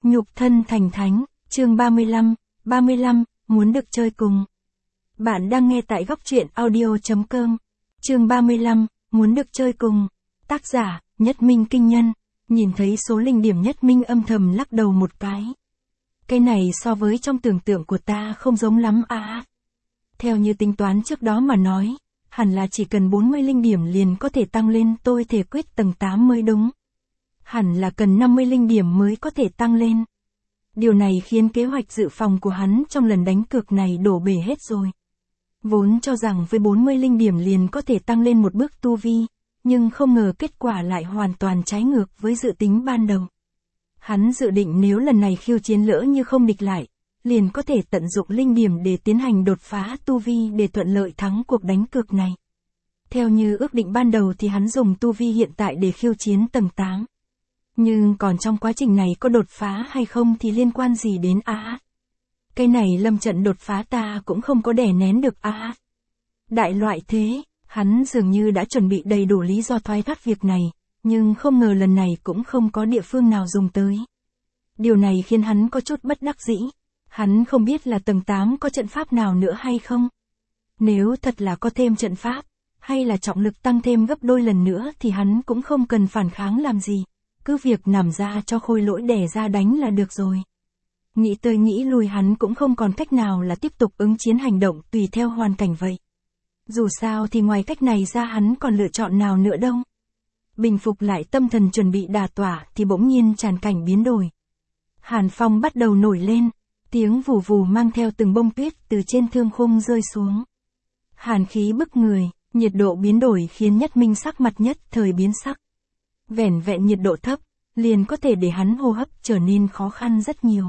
Nhục thân thành thánh, chương 35, muốn được chơi cùng. Bạn đang nghe tại góc truyện audio.com. Chương 35, muốn được chơi cùng. Tác giả, Nhất Minh Kinh Nhân. Nhìn thấy số linh điểm Nhất Minh âm thầm lắc đầu một cái. Cái này so với trong tưởng tượng của ta không giống lắm à. Theo như tính toán trước đó mà nói, hẳn là chỉ cần 40 linh điểm liền có thể tăng lên tôi thể quyết tầng 8 mới đúng. Hẳn là cần 50 linh điểm mới có thể tăng lên. Điều này khiến kế hoạch dự phòng của hắn trong lần đánh cược này đổ bể hết rồi. Vốn cho rằng với 40 linh điểm liền có thể tăng lên một bước tu vi, nhưng không ngờ kết quả lại hoàn toàn trái ngược với dự tính ban đầu. Hắn dự định nếu lần này khiêu chiến lỡ như không địch lại, liền có thể tận dụng linh điểm để tiến hành đột phá tu vi để thuận lợi thắng cuộc đánh cược này. Theo như ước định ban đầu thì hắn dùng tu vi hiện tại để khiêu chiến tầng 8. Nhưng còn trong quá trình này có đột phá hay không thì liên quan gì đến cái này lâm trận đột phá ta cũng không có đè nén được Đại loại thế, hắn dường như đã chuẩn bị đầy đủ lý do thoái thác việc này, nhưng không ngờ lần này cũng không có địa phương nào dùng tới. Điều này khiến hắn có chút bất đắc dĩ, hắn không biết là tầng 8 có trận pháp nào nữa hay không. Nếu thật là có thêm trận pháp, hay là trọng lực tăng thêm gấp đôi lần nữa thì hắn cũng không cần phản kháng làm gì. Cứ việc nằm ra cho khôi lỗi đè ra đánh là được rồi. Nghĩ tới nghĩ lui hắn cũng không còn cách nào là tiếp tục ứng chiến hành động tùy theo hoàn cảnh vậy. Dù sao thì ngoài cách này ra hắn còn lựa chọn nào nữa đâu. Bình phục lại tâm thần chuẩn bị đả tỏa thì bỗng nhiên tràn cảnh biến đổi. Hàn phong bắt đầu nổi lên, tiếng vù vù mang theo từng bông tuyết từ trên thương khung rơi xuống. Hàn khí bức người, nhiệt độ biến đổi khiến Nhất Minh sắc mặt nhất thời biến sắc. Vẻn vẹn nhiệt độ thấp, liền có thể để hắn hô hấp trở nên khó khăn rất nhiều.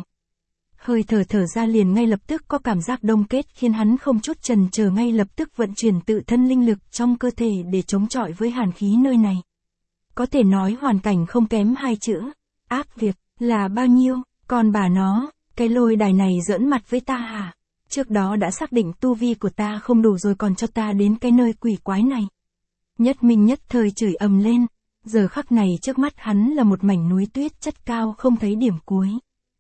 Hơi thở ra liền ngay lập tức có cảm giác đông kết khiến hắn không chút chần chờ ngay lập tức vận chuyển tự thân linh lực trong cơ thể để chống chọi với hàn khí nơi này. Có thể nói hoàn cảnh không kém hai chữ, ác việc, là bao nhiêu, còn bà nó, cái lôi đài này giỡn mặt với ta hả? Trước đó đã xác định tu vi của ta không đủ rồi còn cho ta đến cái nơi quỷ quái này. Nhất Minh nhất thời chửi ầm lên. Giờ khắc này trước mắt hắn là một mảnh núi tuyết chất cao không thấy điểm cuối.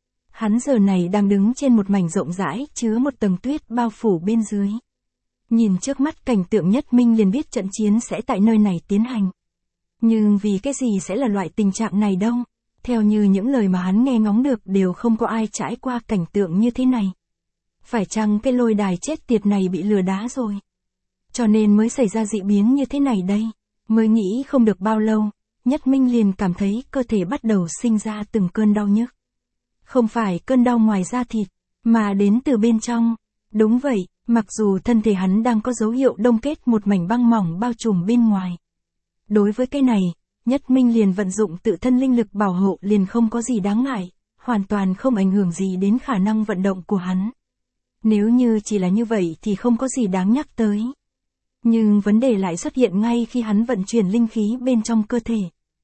Hắn giờ này đang đứng trên một mảnh rộng rãi chứa một tầng tuyết bao phủ bên dưới. Nhìn trước mắt cảnh tượng Nhất Minh liền biết trận chiến sẽ tại nơi này tiến hành. Nhưng vì cái gì sẽ là loại tình trạng này đâu? Theo như những lời mà hắn nghe ngóng được đều không có ai trải qua cảnh tượng như thế này. Phải chăng cái lôi đài chết tiệt này bị lừa đá rồi? Cho nên mới xảy ra dị biến như thế này đây. Mới nghĩ không được bao lâu, Nhất Minh liền cảm thấy cơ thể bắt đầu sinh ra từng cơn đau nhức. Không phải cơn đau ngoài da thịt, mà đến từ bên trong. Đúng vậy, mặc dù thân thể hắn đang có dấu hiệu đông kết một mảnh băng mỏng bao trùm bên ngoài. Đối với cái này, Nhất Minh liền vận dụng tự thân linh lực bảo hộ liền không có gì đáng ngại, hoàn toàn không ảnh hưởng gì đến khả năng vận động của hắn. Nếu như chỉ là như vậy thì không có gì đáng nhắc tới. Nhưng vấn đề lại xuất hiện ngay khi hắn vận chuyển linh khí bên trong cơ thể.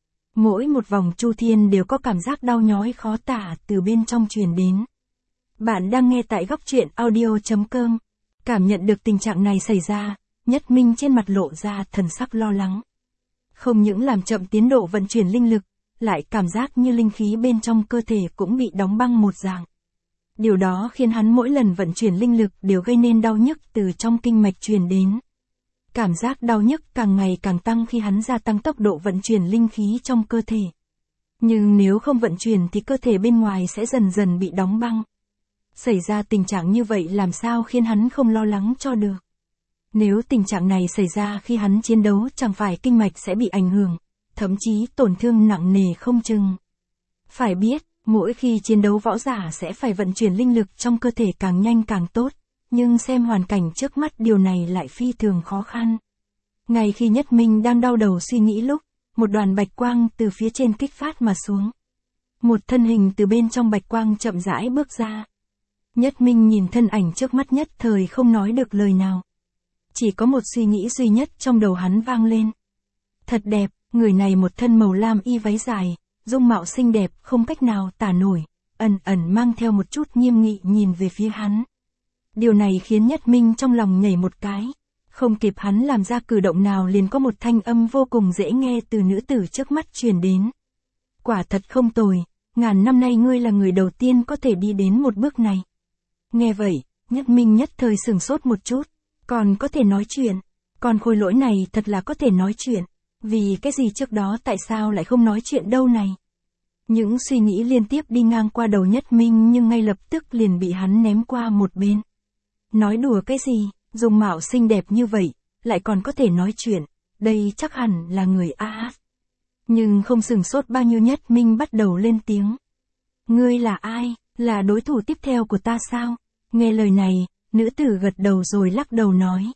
Mỗi một vòng chu thiên đều có cảm giác đau nhói khó tả từ bên trong truyền đến. Bạn đang nghe tại góc truyện audio.com. Cảm nhận được tình trạng này xảy ra, Nhất Minh trên mặt lộ ra thần sắc lo lắng. Không những làm chậm tiến độ vận chuyển linh lực, lại cảm giác như linh khí bên trong cơ thể cũng bị đóng băng một dạng. Điều đó khiến hắn mỗi lần vận chuyển linh lực đều gây nên đau nhức từ trong kinh mạch truyền đến. Cảm giác đau nhức càng ngày càng tăng khi hắn gia tăng tốc độ vận chuyển linh khí trong cơ thể. Nhưng nếu không vận chuyển thì cơ thể bên ngoài sẽ dần dần bị đóng băng. Xảy ra tình trạng như vậy làm sao khiến hắn không lo lắng cho được. Nếu tình trạng này xảy ra khi hắn chiến đấu chẳng phải kinh mạch sẽ bị ảnh hưởng, thậm chí tổn thương nặng nề không chừng. Phải biết, mỗi khi chiến đấu võ giả sẽ phải vận chuyển linh lực trong cơ thể càng nhanh càng tốt. Nhưng xem hoàn cảnh trước mắt điều này lại phi thường khó khăn. Ngay khi Nhất Minh đang đau đầu suy nghĩ lúc, một đoàn bạch quang từ phía trên kích phát mà xuống. Một thân hình từ bên trong bạch quang chậm rãi bước ra. Nhất Minh nhìn thân ảnh trước mắt nhất thời không nói được lời nào. Chỉ có một suy nghĩ duy nhất trong đầu hắn vang lên. Thật đẹp, người này một thân màu lam y váy dài, dung mạo xinh đẹp không cách nào tả nổi, ẩn ẩn mang theo một chút nghiêm nghị nhìn về phía hắn. Điều này khiến Nhất Minh trong lòng nhảy một cái. Không kịp hắn làm ra cử động nào liền có một thanh âm vô cùng dễ nghe từ nữ tử trước mắt truyền đến. Quả thật không tồi, ngàn năm nay ngươi là người đầu tiên có thể đi đến một bước này. Nghe vậy, Nhất Minh nhất thời sửng sốt một chút, còn có thể nói chuyện, con khôi lỗi này thật là có thể nói chuyện, vì cái gì trước đó tại sao lại không nói chuyện đâu này. Những suy nghĩ liên tiếp đi ngang qua đầu Nhất Minh nhưng ngay lập tức liền bị hắn ném qua một bên. Nói đùa cái gì, dung mạo xinh đẹp như vậy, lại còn có thể nói chuyện, đây chắc hẳn là người A. Nhưng không sửng sốt bao nhiêu Nhất Minh bắt đầu lên tiếng. Ngươi là ai, là đối thủ tiếp theo của ta sao? Nghe lời này, nữ tử gật đầu rồi lắc đầu nói.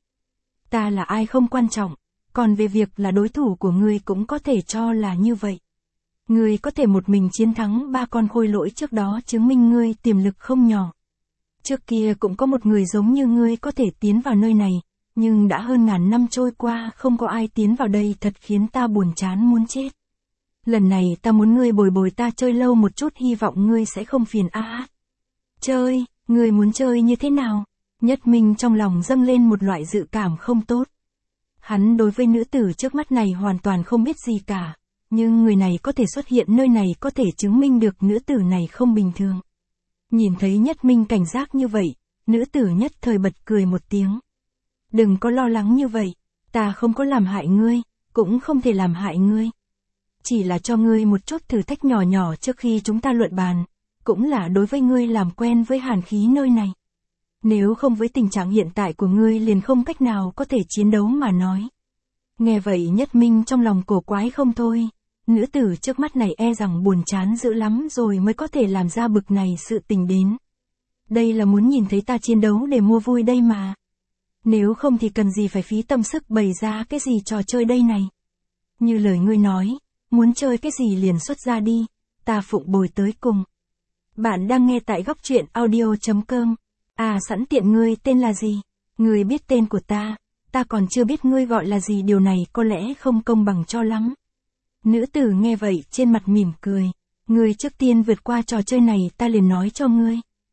Ta là ai không quan trọng, còn về việc là đối thủ của ngươi cũng có thể cho là như vậy. Ngươi có thể một mình chiến thắng 3 con khôi lỗi trước đó chứng minh ngươi tiềm lực không nhỏ. Trước kia cũng có một người giống như ngươi có thể tiến vào nơi này, nhưng đã hơn ngàn năm trôi qua không có ai tiến vào đây thật khiến ta buồn chán muốn chết. Lần này ta muốn ngươi bồi bồi ta chơi lâu một chút, hy vọng ngươi sẽ không phiền a. Chơi, ngươi muốn chơi như thế nào? Nhất Minh trong lòng dâng lên một loại dự cảm không tốt. Hắn đối với nữ tử trước mắt này hoàn toàn không biết gì cả, nhưng người này có thể xuất hiện nơi này có thể chứng minh được nữ tử này không bình thường. Nhìn thấy Nhất Minh cảnh giác như vậy, nữ tử nhất thời bật cười một tiếng. Đừng có lo lắng như vậy, ta không có làm hại ngươi, cũng không thể làm hại ngươi. Chỉ là cho ngươi một chút thử thách nhỏ nhỏ trước khi chúng ta luận bàn, cũng là đối với ngươi làm quen với hàn khí nơi này. Nếu không với tình trạng hiện tại của ngươi liền không cách nào có thể chiến đấu mà nói. Nghe vậy Nhất Minh trong lòng cổ quái không thôi, nữ tử trước mắt này e rằng buồn chán dữ lắm rồi mới có thể làm ra bực này sự tình đến. Đây là muốn nhìn thấy ta chiến đấu để mua vui đây mà. Nếu không thì cần gì phải phí tâm sức bày ra cái gì trò chơi đây này. Như lời ngươi nói, muốn chơi cái gì liền xuất ra đi, ta phụng bồi tới cùng. Bạn đang nghe tại góc truyện audio.com. À sẵn tiện, ngươi tên là gì? Ngươi biết tên của ta còn chưa biết ngươi gọi là gì, điều này có lẽ không công bằng cho lắm. Nữ tử nghe vậy trên mặt mỉm cười. Ngươi trước tiên vượt qua trò chơi này ta liền nói cho ngươi.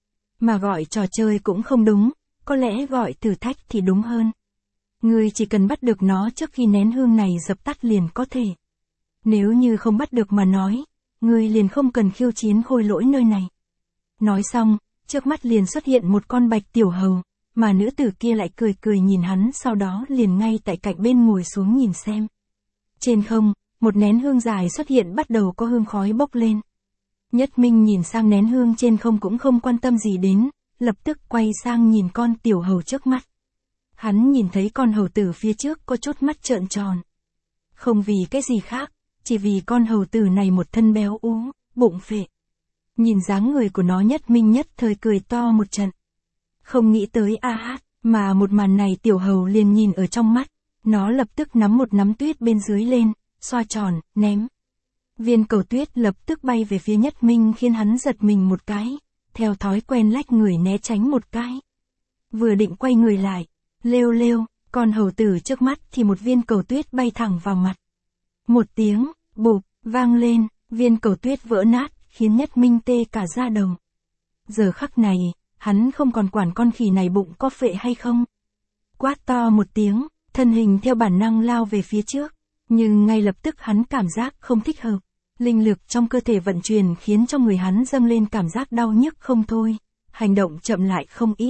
Mà gọi trò chơi cũng không đúng, có lẽ gọi thử thách thì đúng hơn. Ngươi chỉ cần bắt được nó trước khi nén hương này dập tắt liền có thể. Nếu như không bắt được mà nói, ngươi liền không cần khiêu chiến khôi lỗi nơi này. Nói xong, trước mắt liền xuất hiện một con bạch tiểu hầu, mà nữ tử kia lại cười cười nhìn hắn, sau đó liền ngay tại cạnh bên ngồi xuống nhìn xem. Trên không, một nén hương dài xuất hiện bắt đầu có hương khói bốc lên. Nhất Minh nhìn sang nén hương trên không cũng không quan tâm gì đến, lập tức quay sang nhìn con tiểu hầu trước mắt. Hắn nhìn thấy con hầu tử phía trước có chút mắt trợn tròn. Không vì cái gì khác, chỉ vì con hầu tử này một thân béo ú, bụng phệ. Nhìn dáng người của nó Nhất Minh nhất thời cười to một trận. Không nghĩ tới mà một màn này tiểu hầu liền nhìn ở trong mắt, nó lập tức nắm một nắm tuyết bên dưới lên, xoa tròn, ném. Viên cầu tuyết lập tức bay về phía Nhất Minh khiến hắn giật mình một cái, theo thói quen lách người né tránh một cái. Vừa định quay người lại, lêu lêu, con hầu tử trước mắt thì một viên cầu tuyết bay thẳng vào mặt. Một tiếng, bụp, vang lên, viên cầu tuyết vỡ nát, khiến Nhất Minh tê cả da đầu. Giờ khắc này, hắn không còn quản con khỉ này bụng có phệ hay không. Quát to một tiếng, thân hình theo bản năng lao về phía trước, nhưng ngay lập tức hắn cảm giác không thích hợp. Linh lực trong cơ thể vận chuyển khiến cho người hắn dâng lên cảm giác đau nhức không thôi, hành động chậm lại không ít.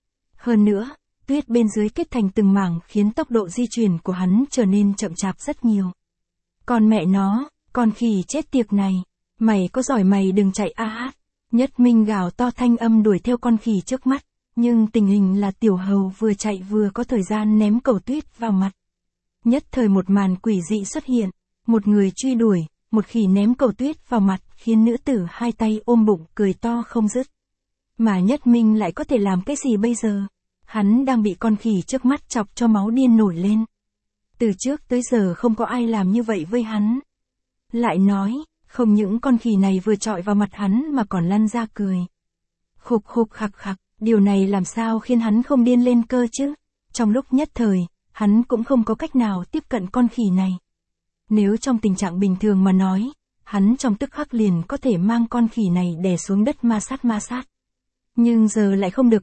Hơn nữa, tuyết bên dưới kết thành từng mảng khiến tốc độ di chuyển của hắn trở nên chậm chạp rất nhiều. Còn mẹ nó, con khỉ chết tiệt này, mày có giỏi mày đừng chạy Nhất Minh gào to thanh âm đuổi theo con khỉ trước mắt, nhưng tình hình là tiểu hầu vừa chạy vừa có thời gian ném cầu tuyết vào mặt. Nhất thời một màn quỷ dị xuất hiện, một người truy đuổi, một khỉ ném cầu tuyết vào mặt khiến nữ tử hai tay ôm bụng cười to không dứt. Mà Nhất Minh lại có thể làm cái gì bây giờ? Hắn đang bị con khỉ trước mắt chọc cho máu điên nổi lên. Từ trước tới giờ không có ai làm như vậy với hắn. Lại nói, không những con khỉ này vừa chọi vào mặt hắn mà còn lăn ra cười. Khục khục khặc khặc, điều này làm sao khiến hắn không điên lên cơ chứ? Trong lúc nhất thời, hắn cũng không có cách nào tiếp cận con khỉ này. Nếu trong tình trạng bình thường mà nói, hắn trong tức khắc liền có thể mang con khỉ này đè xuống đất ma sát. Nhưng giờ lại không được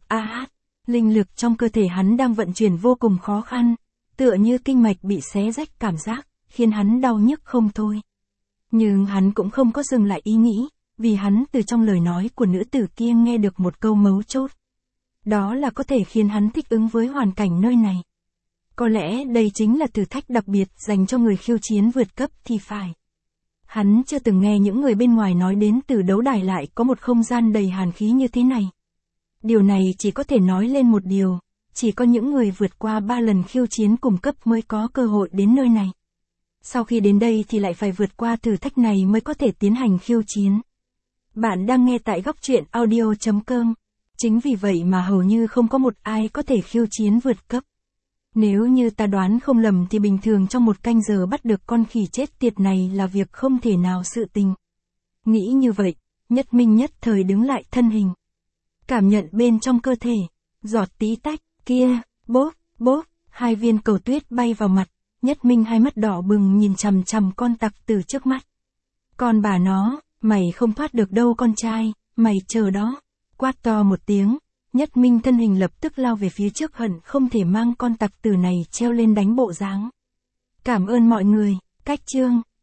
linh lực trong cơ thể hắn đang vận chuyển vô cùng khó khăn, tựa như kinh mạch bị xé rách cảm giác, khiến hắn đau nhức không thôi. Nhưng hắn cũng không có dừng lại ý nghĩ, vì hắn từ trong lời nói của nữ tử kia nghe được một câu mấu chốt. Đó là có thể khiến hắn thích ứng với hoàn cảnh nơi này. Có lẽ đây chính là thử thách đặc biệt dành cho người khiêu chiến vượt cấp thì phải. Hắn chưa từng nghe những người bên ngoài nói đến từ đấu đài lại có một không gian đầy hàn khí như thế này. Điều này chỉ có thể nói lên một điều, chỉ có những người vượt qua 3 lần khiêu chiến cùng cấp mới có cơ hội đến nơi này. Sau khi đến đây thì lại phải vượt qua thử thách này mới có thể tiến hành khiêu chiến. Bạn đang nghe tại góc truyện audio.com. Chính vì vậy mà hầu như không có một ai có thể khiêu chiến vượt cấp. Nếu như ta đoán không lầm thì bình thường trong một canh giờ bắt được con khỉ chết tiệt này là việc không thể nào sự tình. Nghĩ như vậy, Nhất Minh nhất thời đứng lại thân hình. Cảm nhận bên trong cơ thể, giọt tí tách, kia, bốp, bốp, 2 viên cầu tuyết bay vào mặt, Nhất Minh hai mắt đỏ bừng nhìn chằm chằm con tặc từ trước mắt. Con bà nó, mày không thoát được đâu con trai, mày chờ đó. Quát to một tiếng, Nhất Minh thân hình lập tức lao về phía trước hận không thể mang con tặc tử này treo lên đánh bộ dáng. Cảm ơn mọi người, cách chương.